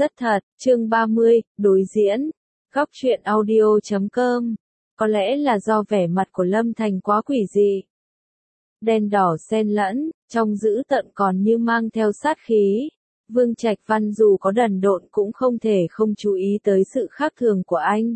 Rất thật, chương 30, đối diễn. Góc truyện audio.com. Có lẽ là do vẻ mặt của Lâm Thành quá quỷ dị. Đen đỏ xen lẫn, trong dữ tợn còn như mang theo sát khí. Vương Trạch Văn dù có đần độn cũng không thể không chú ý tới sự khác thường của anh.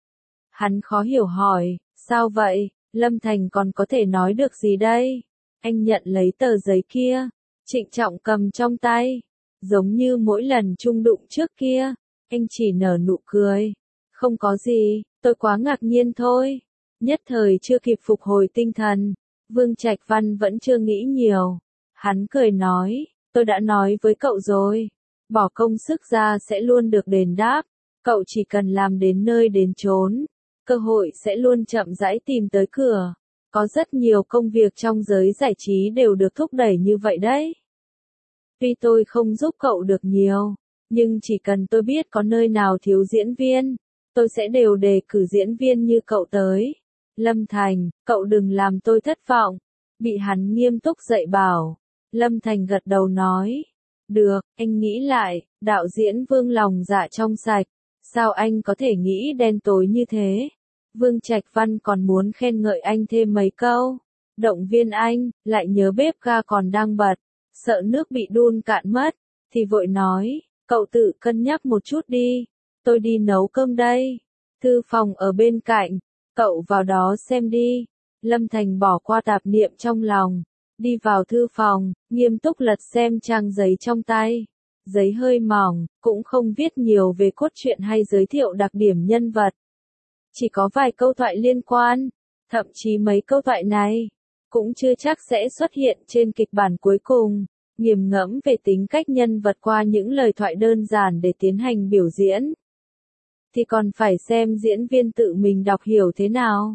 Hắn khó hiểu hỏi, sao vậy, Lâm Thành còn có thể nói được gì đây? Anh nhận lấy tờ giấy kia, trịnh trọng cầm trong tay. Giống như mỗi lần chung đụng trước kia, anh chỉ nở nụ cười. Không có gì, tôi quá ngạc nhiên thôi. Nhất thời chưa kịp phục hồi tinh thần, Vương Trạch Văn vẫn chưa nghĩ nhiều. Hắn cười nói, tôi đã nói với cậu rồi, bỏ công sức ra sẽ luôn được đền đáp. Cậu chỉ cần làm đến nơi đến chốn, cơ hội sẽ luôn chậm rãi tìm tới cửa. Có rất nhiều công việc trong giới giải trí đều được thúc đẩy như vậy đấy. Tuy tôi không giúp cậu được nhiều, nhưng chỉ cần tôi biết có nơi nào thiếu diễn viên, tôi sẽ đều đề cử diễn viên như cậu tới. Lâm Thành, cậu đừng làm tôi thất vọng. Bị hắn nghiêm túc dạy bảo. Lâm Thành gật đầu nói. Được, anh nghĩ lại, đạo diễn Vương lòng dạ trong sạch. Sao anh có thể nghĩ đen tối như thế? Vương Trạch Văn còn muốn khen ngợi anh thêm mấy câu. Động viên anh, lại nhớ bếp ga còn đang bật. Sợ nước bị đun cạn mất, thì vội nói, cậu tự cân nhắc một chút đi, tôi đi nấu cơm đây. Thư phòng ở bên cạnh, cậu vào đó xem đi. Lâm Thành bỏ qua tạp niệm trong lòng, đi vào thư phòng, nghiêm túc lật xem trang giấy trong tay. Giấy hơi mỏng, cũng không viết nhiều về cốt truyện hay giới thiệu đặc điểm nhân vật. Chỉ có vài câu thoại liên quan, thậm chí mấy câu thoại này cũng chưa chắc sẽ xuất hiện trên kịch bản cuối cùng. Nghiền ngẫm về tính cách nhân vật qua những lời thoại đơn giản để tiến hành biểu diễn, thì còn phải xem diễn viên tự mình đọc hiểu thế nào.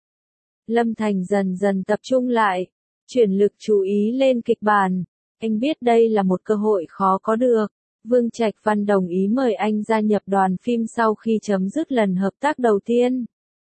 Lâm Thành dần dần tập trung lại, chuyển lực chú ý lên kịch bản. Anh biết đây là một cơ hội khó có được. Vương Trạch Văn đồng ý mời anh gia nhập đoàn phim sau khi chấm dứt lần hợp tác đầu tiên.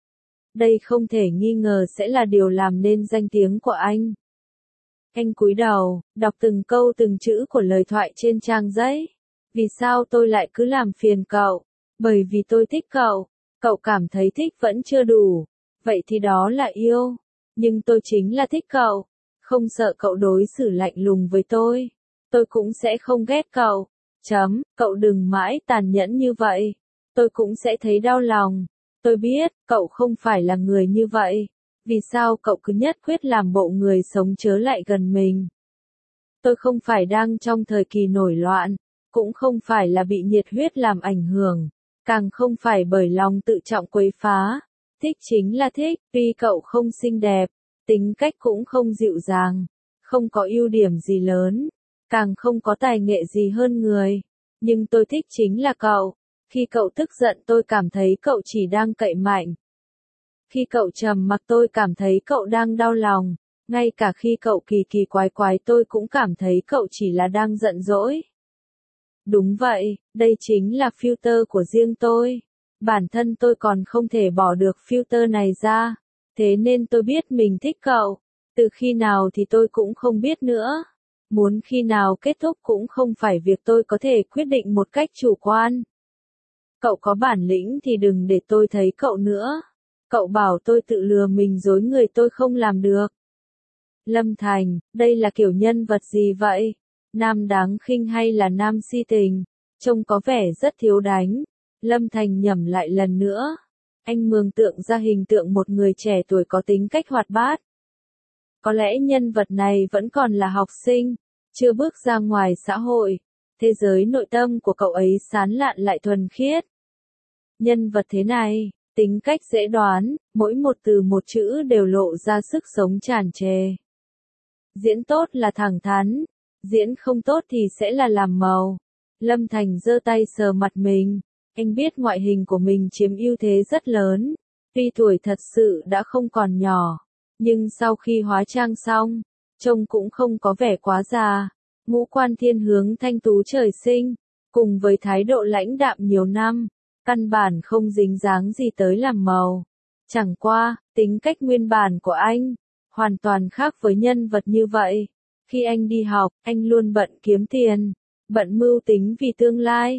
Đây không thể nghi ngờ sẽ là điều làm nên danh tiếng của anh. Anh cúi đầu, đọc từng câu từng chữ của lời thoại trên trang giấy. Vì sao tôi lại cứ làm phiền cậu? Bởi vì tôi thích cậu. Cậu cảm thấy thích vẫn chưa đủ. Vậy thì đó là yêu. Nhưng tôi chính là thích cậu. Không sợ cậu đối xử lạnh lùng với tôi. Tôi cũng sẽ không ghét cậu. Cậu đừng mãi tàn nhẫn như vậy. Tôi cũng sẽ thấy đau lòng. Tôi biết, cậu không phải là người như vậy. Vì sao cậu cứ nhất quyết làm bộ người sống chớ lại gần mình? Tôi không phải đang trong thời kỳ nổi loạn, cũng không phải là bị nhiệt huyết làm ảnh hưởng, càng không phải bởi lòng tự trọng quấy phá. Thích chính là thích, tuy cậu không xinh đẹp, tính cách cũng không dịu dàng, không có ưu điểm gì lớn, càng không có tài nghệ gì hơn người. Nhưng tôi thích chính là cậu. Khi cậu tức giận tôi cảm thấy cậu chỉ đang cậy mạnh. Khi cậu trầm mặc tôi cảm thấy cậu đang đau lòng, ngay cả khi cậu kỳ kỳ quái quái tôi cũng cảm thấy cậu chỉ là đang giận dỗi. Đúng vậy, đây chính là filter của riêng tôi. Bản thân tôi còn không thể bỏ được filter này ra, thế nên tôi biết mình thích cậu. Từ khi nào thì tôi cũng không biết nữa. Muốn khi nào kết thúc cũng không phải việc tôi có thể quyết định một cách chủ quan. Cậu có bản lĩnh thì đừng để tôi thấy cậu nữa. Cậu bảo tôi tự lừa mình dối người tôi không làm được. Lâm Thành, đây là kiểu nhân vật gì vậy? Nam đáng khinh hay là nam si tình? Trông có vẻ rất thiếu đánh. Lâm Thành nhẩm lại lần nữa. Anh mường tượng ra hình tượng một người trẻ tuổi có tính cách hoạt bát. Có lẽ nhân vật này vẫn còn là học sinh, chưa bước ra ngoài xã hội. Thế giới nội tâm của cậu ấy sán lạn lại thuần khiết. Nhân vật thế này, tính cách dễ đoán, mỗi một từ một chữ đều lộ ra sức sống tràn trề. Diễn tốt là thẳng thắn, diễn không tốt thì sẽ là làm màu. Lâm Thành giơ tay sờ mặt mình, anh biết ngoại hình của mình chiếm ưu thế rất lớn. Tuy tuổi thật sự đã không còn nhỏ, nhưng sau khi hóa trang xong, trông cũng không có vẻ quá già. Ngũ quan thiên hướng thanh tú trời sinh, cùng với thái độ lãnh đạm nhiều năm, căn bản không dính dáng gì tới làm màu. Chẳng qua, tính cách nguyên bản của anh, hoàn toàn khác với nhân vật như vậy. Khi anh đi học, anh luôn bận kiếm tiền, bận mưu tính vì tương lai.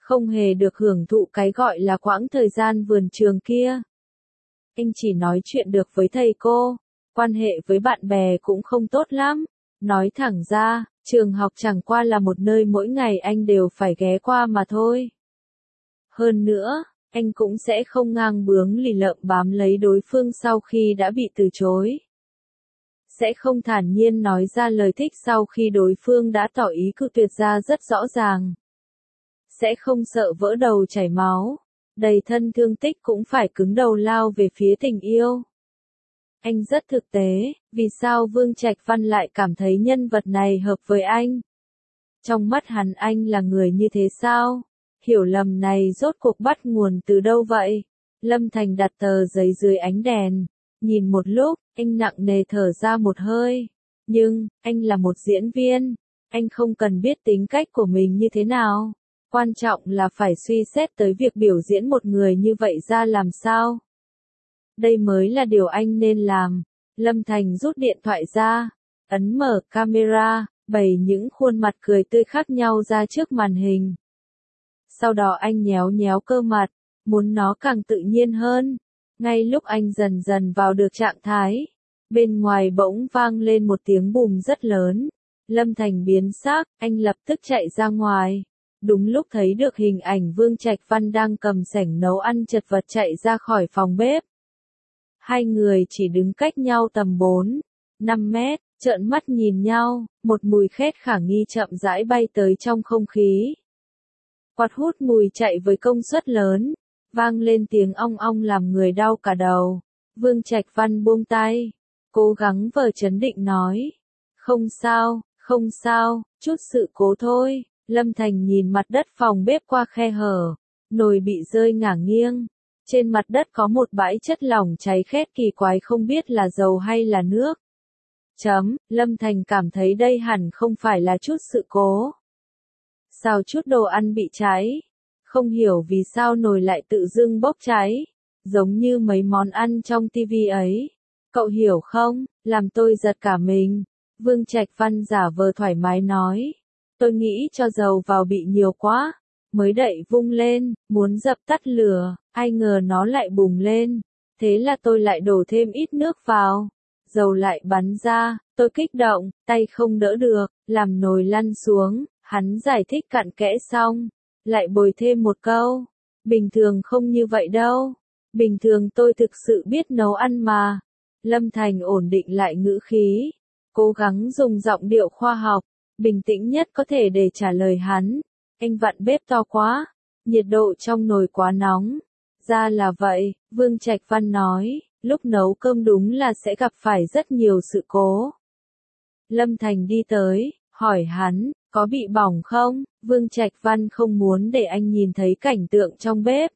không hề được hưởng thụ cái gọi là quãng thời gian vườn trường kia. Anh chỉ nói chuyện được với thầy cô, quan hệ với bạn bè cũng không tốt lắm. Nói thẳng ra, trường học chẳng qua là một nơi mỗi ngày anh đều phải ghé qua mà thôi. Hơn nữa, anh cũng sẽ không ngang bướng lì lợm bám lấy đối phương sau khi đã bị từ chối. Sẽ không thản nhiên nói ra lời thích sau khi đối phương đã tỏ ý cự tuyệt ra rất rõ ràng. Sẽ không sợ vỡ đầu chảy máu, đầy thân thương tích cũng phải cứng đầu lao về phía tình yêu. Anh rất thực tế, vì sao Vương Trạch Văn lại cảm thấy nhân vật này hợp với anh? Trong mắt hắn anh là người như thế sao? Hiểu lầm này rốt cuộc bắt nguồn từ đâu vậy? Lâm Thành đặt tờ giấy dưới ánh đèn, nhìn một lúc, anh nặng nề thở ra một hơi. Nhưng, anh là một diễn viên, anh không cần biết tính cách của mình như thế nào. Quan trọng là phải suy xét tới việc biểu diễn một người như vậy ra làm sao. Đây mới là điều anh nên làm. Lâm Thành rút điện thoại ra, ấn mở camera, bày những khuôn mặt cười tươi khác nhau ra trước màn hình. Sau đó anh nhéo nhéo cơ mặt, muốn nó càng tự nhiên hơn. Ngay lúc anh dần dần vào được trạng thái, bên ngoài bỗng vang lên một tiếng bùm rất lớn. Lâm Thành biến sắc, anh lập tức chạy ra ngoài. Đúng lúc thấy được hình ảnh Vương Trạch Văn đang cầm sảnh nấu ăn chật vật chạy ra khỏi phòng bếp. Hai người chỉ đứng cách nhau tầm 4-5 mét, trợn mắt nhìn nhau, một mùi khét khả nghi chậm rãi bay tới trong không khí. Quạt hút mùi chạy với công suất lớn, vang lên tiếng ong ong làm người đau cả đầu. Vương Trạch Văn buông tay, cố gắng vờ trấn định nói. Không sao, chút sự cố thôi. Lâm Thành nhìn mặt đất phòng bếp qua khe hở, nồi bị rơi ngả nghiêng. Trên mặt đất có một bãi chất lỏng cháy khét kỳ quái không biết là dầu hay là nước. Lâm Thành cảm thấy đây hẳn không phải là chút sự cố. Sao chút đồ ăn bị cháy? Không hiểu vì sao nồi lại tự dưng bốc cháy, giống như mấy món ăn trong tivi ấy. Cậu hiểu không, làm tôi giật cả mình. Vương Trạch Văn giả vờ thoải mái nói. Tôi nghĩ cho dầu vào bị nhiều quá, mới đậy vung lên, muốn dập tắt lửa, ai ngờ nó lại bùng lên. Thế là tôi lại đổ thêm ít nước vào, dầu lại bắn ra, tôi kích động, tay không đỡ được, làm nồi lăn xuống. Hắn giải thích cặn kẽ xong, lại bồi thêm một câu. Bình thường không như vậy đâu. Bình thường tôi thực sự biết nấu ăn mà. Lâm Thành ổn định lại ngữ khí, cố gắng dùng giọng điệu khoa học, bình tĩnh nhất có thể để trả lời hắn. Anh vặn bếp to quá, nhiệt độ trong nồi quá nóng. Ra là vậy, Vương Trạch Văn nói, lúc nấu cơm đúng là sẽ gặp phải rất nhiều sự cố. Lâm Thành đi tới, hỏi hắn, có bị bỏng không? Vương Trạch Văn không muốn để anh nhìn thấy cảnh tượng trong bếp.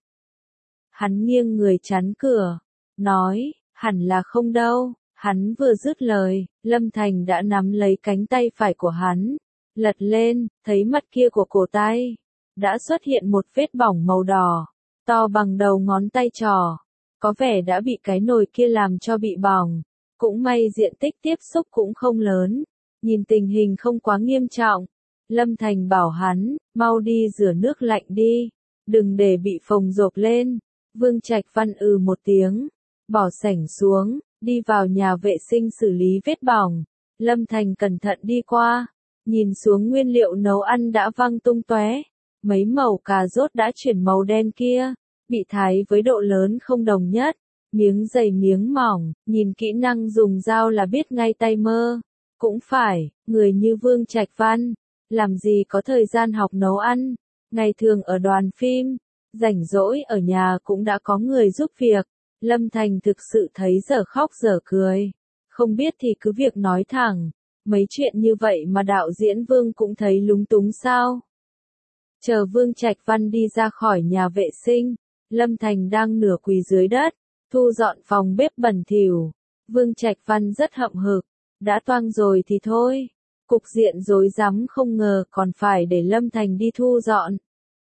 Hắn nghiêng người chắn cửa, nói, hẳn là không đâu. Hắn vừa dứt lời, Lâm Thành đã nắm lấy cánh tay phải của hắn, lật lên, thấy mặt kia của cổ tay đã xuất hiện một vết bỏng màu đỏ, to bằng đầu ngón tay trỏ, có vẻ đã bị cái nồi kia làm cho bị bỏng. Cũng may diện tích tiếp xúc cũng không lớn, nhìn tình hình không quá nghiêm trọng. Lâm Thành bảo hắn, mau đi rửa nước lạnh đi, đừng để bị phồng rộp lên. Vương Trạch Văn một tiếng, bỏ sảnh xuống, đi vào nhà vệ sinh xử lý vết bỏng. Lâm Thành cẩn thận đi qua, nhìn xuống nguyên liệu nấu ăn đã văng tung tóe, mấy mẩu cà rốt đã chuyển màu đen kia, bị thái với độ lớn không đồng nhất, miếng dày miếng mỏng, nhìn kỹ năng dùng dao là biết ngay tay mơ. Cũng phải, người như Vương Trạch Văn, làm gì có thời gian học nấu ăn, ngày thường ở đoàn phim, rảnh rỗi ở nhà cũng đã có người giúp việc. Lâm Thành thực sự thấy dở khóc dở cười. Không biết thì cứ việc nói thẳng, mấy chuyện như vậy mà đạo diễn Vương cũng thấy lúng túng sao? Chờ Vương Trạch Văn đi ra khỏi nhà vệ sinh, Lâm Thành đang nửa quỳ dưới đất, thu dọn phòng bếp bẩn thỉu. Vương Trạch Văn rất hậm hực, đã toang rồi thì thôi. Cục diện rối rắm không ngờ còn phải để Lâm Thành đi thu dọn.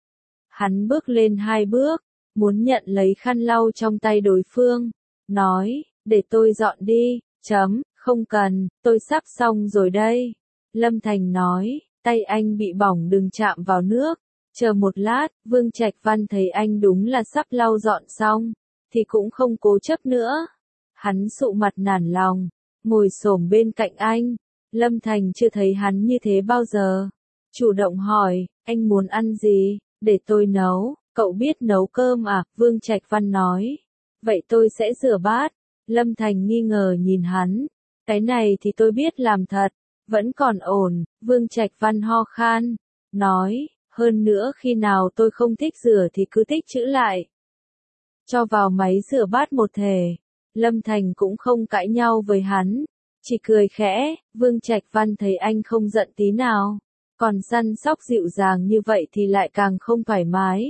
Hắn bước lên 2 bước, muốn nhận lấy khăn lau trong tay đối phương, nói, để tôi dọn đi, không cần, tôi sắp xong rồi đây. Lâm Thành nói, tay anh bị bỏng đừng chạm vào nước, Chờ một lát, Vương Trạch Văn thấy anh đúng là sắp lau dọn xong, thì cũng không cố chấp nữa. Hắn sụ mặt nản lòng, ngồi xổm bên cạnh anh. Lâm Thành chưa thấy hắn như thế bao giờ. Chủ động hỏi, anh muốn ăn gì, để tôi nấu, cậu biết nấu cơm à? Vương Trạch Văn nói. Vậy tôi sẽ rửa bát. Lâm Thành nghi ngờ nhìn hắn. Cái này thì tôi biết làm thật, vẫn còn ổn. Vương Trạch Văn ho khan, nói, hơn nữa khi nào tôi không thích rửa thì cứ tích trữ lại. Cho vào máy rửa bát một thể. Lâm Thành cũng không cãi nhau với hắn, chỉ cười khẽ. Vương Trạch Văn thấy anh không giận tí nào, còn săn sóc dịu dàng như vậy thì lại càng không thoải mái.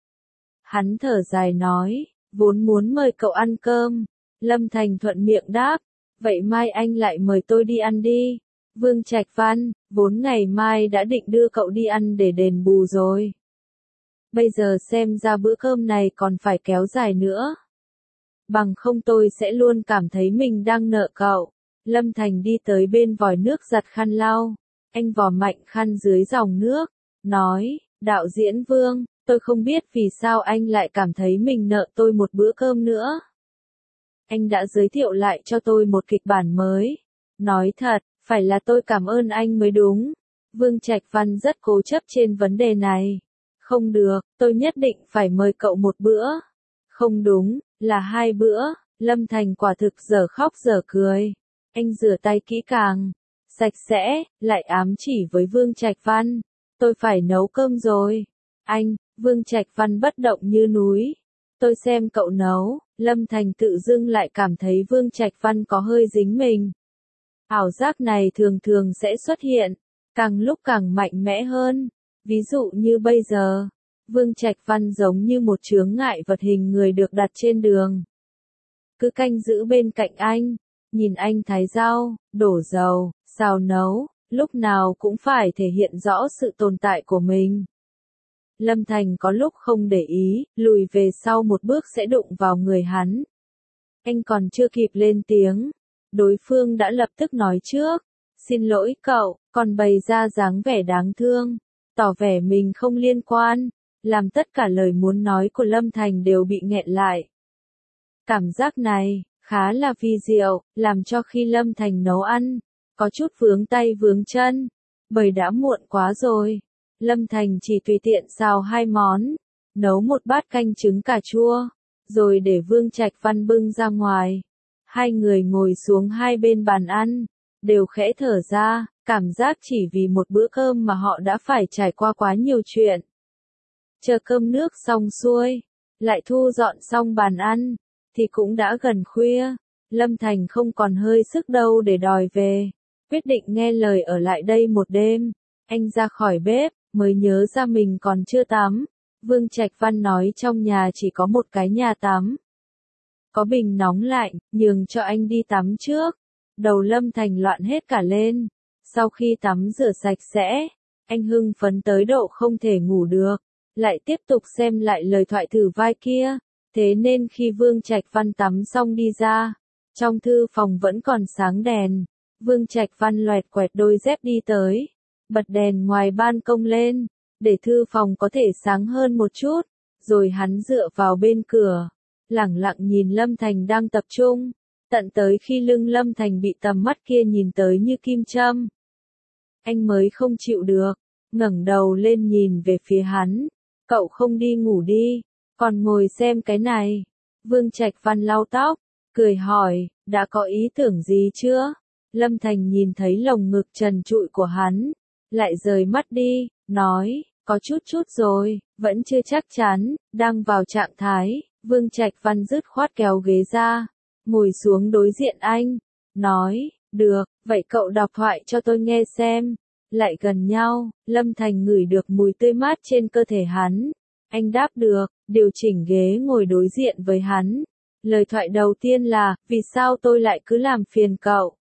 Hắn thở dài nói, vốn muốn mời cậu ăn cơm. Lâm Thành thuận miệng đáp, vậy mai anh lại mời tôi đi ăn đi. Vương Trạch Văn, vốn ngày mai đã định đưa cậu đi ăn để đền bù rồi. Bây giờ xem ra bữa cơm này còn phải kéo dài nữa. Bằng không tôi sẽ luôn cảm thấy mình đang nợ cậu. Lâm Thành đi tới bên vòi nước giặt khăn lau. Anh vò mạnh khăn dưới dòng nước, nói, đạo diễn Vương, tôi không biết vì sao anh lại cảm thấy mình nợ tôi một bữa cơm nữa. Anh đã giới thiệu lại cho tôi một kịch bản mới. Nói thật, phải là tôi cảm ơn anh mới đúng. Vương Trạch Văn rất cố chấp trên vấn đề này. Không được, tôi nhất định phải mời cậu một bữa. Không đúng, là 2 bữa. Lâm Thành quả thực dở khóc dở cười. Anh rửa tay kỹ càng, sạch sẽ, lại ám chỉ với Vương Trạch Văn. Tôi phải nấu cơm rồi. Anh, Vương Trạch Văn bất động như núi. Tôi xem cậu nấu. Lâm Thành tự dưng lại cảm thấy Vương Trạch Văn có hơi dính mình. Ảo giác này thường thường sẽ xuất hiện, càng lúc càng mạnh mẽ hơn. Ví dụ như bây giờ, Vương Trạch Văn giống như một chướng ngại vật hình người được đặt trên đường. Cứ canh giữ bên cạnh anh, nhìn anh thái rau, đổ dầu, xào nấu, lúc nào cũng phải thể hiện rõ sự tồn tại của mình. Lâm Thành có lúc không để ý, lùi về sau một bước sẽ đụng vào người hắn. Anh còn chưa kịp lên tiếng, đối phương đã lập tức nói trước, xin lỗi cậu, còn bày ra dáng vẻ đáng thương, tỏ vẻ mình không liên quan, làm tất cả lời muốn nói của Lâm Thành đều bị nghẹn lại. Cảm giác này, khá là vi diệu, làm cho khi Lâm Thành nấu ăn, có chút vướng tay vướng chân, bởi đã muộn quá rồi. Lâm Thành chỉ tùy tiện xào 2 món, nấu một bát canh trứng cà chua, rồi để Vương Trạch Văn bưng ra ngoài. Hai người ngồi xuống hai bên bàn ăn, đều khẽ thở ra, cảm giác chỉ vì một bữa cơm mà họ đã phải trải qua quá nhiều chuyện. Chờ cơm nước xong xuôi, lại thu dọn xong bàn ăn, thì cũng đã gần khuya. Lâm Thành không còn hơi sức đâu để đòi về, quyết định nghe lời ở lại đây một đêm. Anh ra khỏi bếp, mới nhớ ra mình còn chưa tắm. Vương Trạch Văn nói trong nhà chỉ có một cái nhà tắm. Có bình nóng lạnh, nhường cho anh đi tắm trước. Đầu Lâm Thành loạn hết cả lên. Sau khi tắm rửa sạch sẽ, anh hưng phấn tới độ không thể ngủ được. Lại tiếp tục xem lại lời thoại thử vai kia. Thế nên khi Vương Trạch Văn tắm xong đi ra, trong thư phòng vẫn còn sáng đèn. Vương Trạch Văn loẹt quẹt đôi dép đi tới, bật đèn ngoài ban công lên, để thư phòng có thể sáng hơn một chút, rồi hắn dựa vào bên cửa, lẳng lặng nhìn Lâm Thành đang tập trung, tận tới khi lưng Lâm Thành bị tầm mắt kia nhìn tới như kim châm. Anh mới không chịu được, ngẩng đầu lên nhìn về phía hắn, cậu không đi ngủ đi, còn ngồi xem cái này. Vương Trạch Văn lau tóc, cười hỏi, đã có ý tưởng gì chưa? Lâm Thành nhìn thấy lồng ngực trần trụi của hắn, lại rời mắt đi, nói, có chút rồi, vẫn chưa chắc chắn, đang vào trạng thái. Vương Trạch Văn dứt khoát kéo ghế ra, ngồi xuống đối diện anh, nói, được, vậy cậu đọc thoại cho tôi nghe xem. Lại gần nhau, Lâm Thành ngửi được mùi tươi mát trên cơ thể hắn. Anh đáp được, điều chỉnh ghế ngồi đối diện với hắn. Lời thoại đầu tiên là, vì sao tôi lại cứ làm phiền cậu?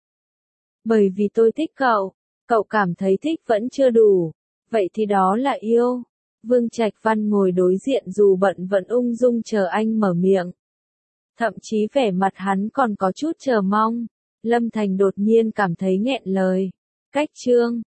Bởi vì tôi thích cậu, cậu cảm thấy thích vẫn chưa đủ. Vậy thì đó là yêu. Vương Trạch Văn ngồi đối diện dù bận vẫn ung dung chờ anh mở miệng. Thậm chí vẻ mặt hắn còn có chút chờ mong. Lâm Thành đột nhiên cảm thấy nghẹn lời. Cách chương